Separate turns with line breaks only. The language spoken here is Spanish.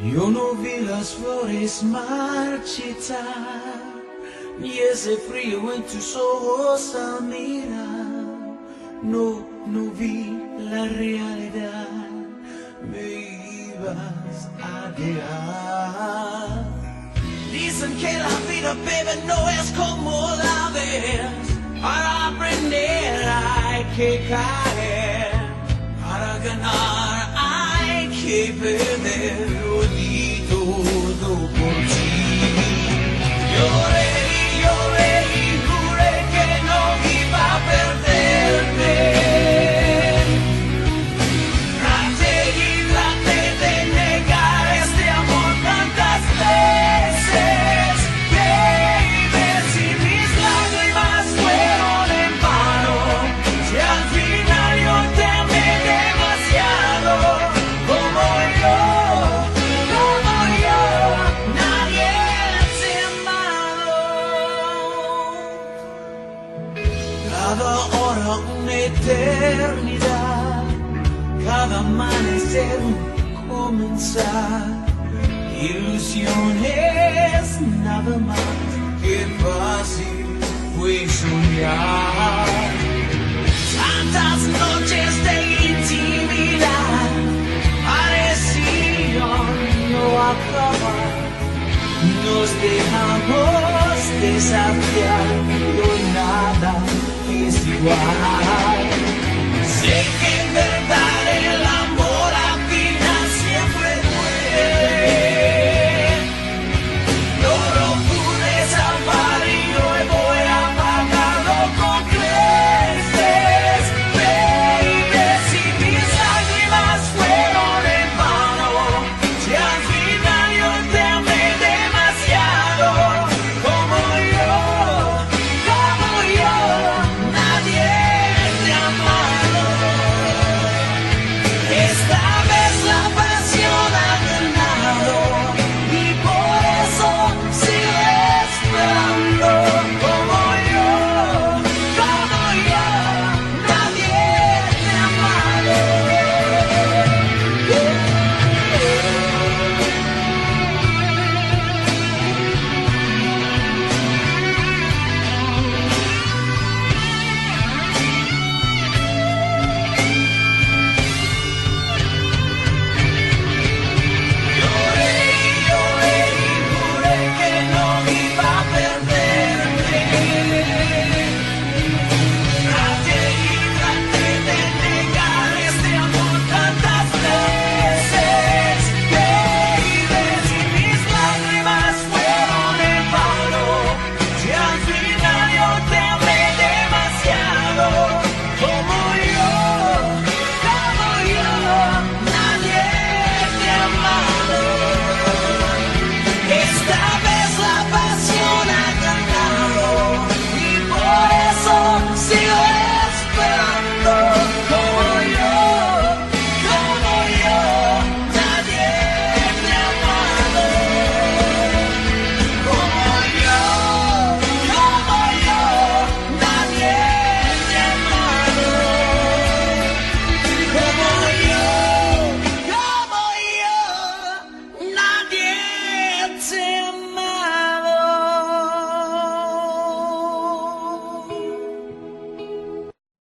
Yo no vi las flores marchitar, ni ese frío en tus ojos al mirar. No vi la realidad, me ibas a dejar. Dicen que la vida, baby, no es como la ves. Para aprender hay que caer, para ganar hay que perder. Lo di todo por ti. Lloré y juré que no iba a perderte. Traté de negar este amor tantas veces, baby, si mis lágrimas fueron en vano, si al final yo te amé demasiado, como yo, nadie te ha amado. Cada hora una eternidad, cada amanecer un comenzar. Ilusiones nada más, que fácil fue soñar. Tantas noches de intimidad parecían no acabar. Nos dejamos desafiar, pero nada es igual.